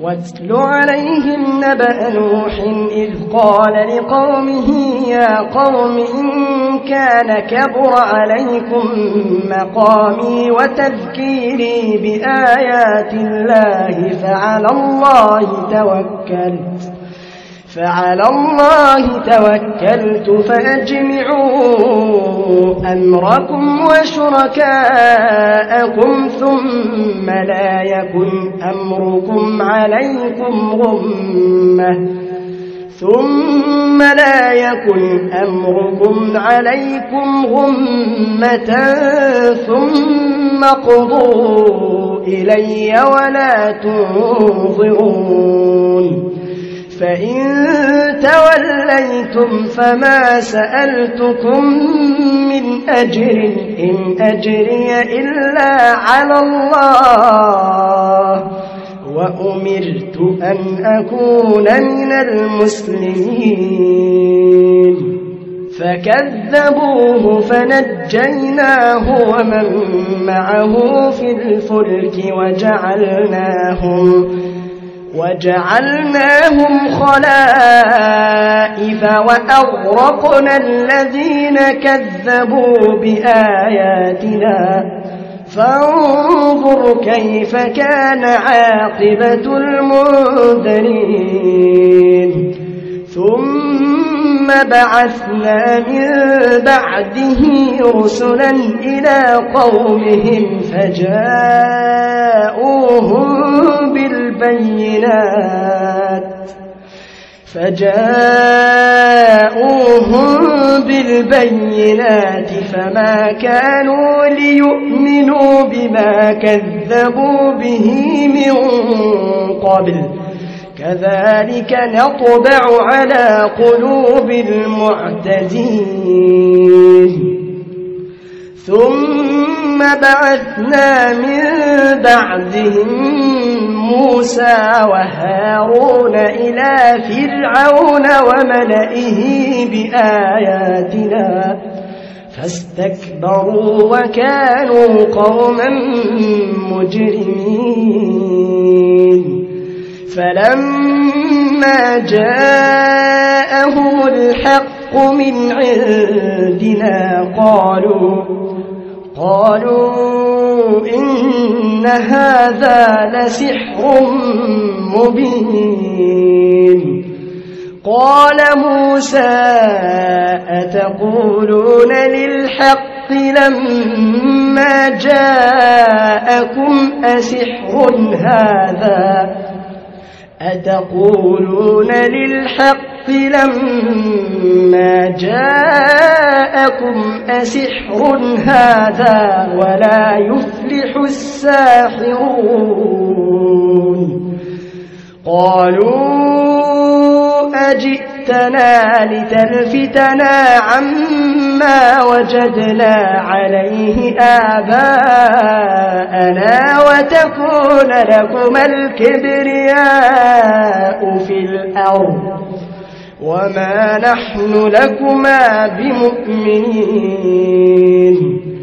واتل عليهم نبأ نوح إذ قال لقومه يا قوم إن كان كبر عليكم مقامي وتذكيري بآيات الله فعلى الله توكلت فأجمعوا أمركم وشركاءكم ثم لا يكن أمركم عليكم غمة ثم اقضوا إلي ولا تنظرون فإن توليتم فما سألتكم من أجر إن أجري إلا على الله وأمرت أن أكون من المسلمين فكذبوه فنجيناه ومن معه في الفلك وجعلناهم خلائف وأغرقنا الذين كذبوا بآياتنا فانظر كيف كان عاقبة المنذرين ثم بعثنا من بعده رسلا إلى قومهم فجاءوهم بالبينات فما كانوا ليؤمنوا بما كذبوا به من قبل كذلك نطبع على قلوب المعتدين ثم بعثنا من بعدهم موسى وهارون إلى فرعون وملئه بآياتنا فاستكبروا وكانوا قوما مجرمين فلما جاءهم الحق من عندنا قالوا إن هذا لسحر مبين قال موسى أتقولون للحق لما جاءكم أسحر هذا ولا يفلح الساحرون قالوا أجئتنا لتلفتنا عما وجدنا عليه آباءنا وتكون لكما الكبرياء في الأرض وما نحن لكما بمؤمنين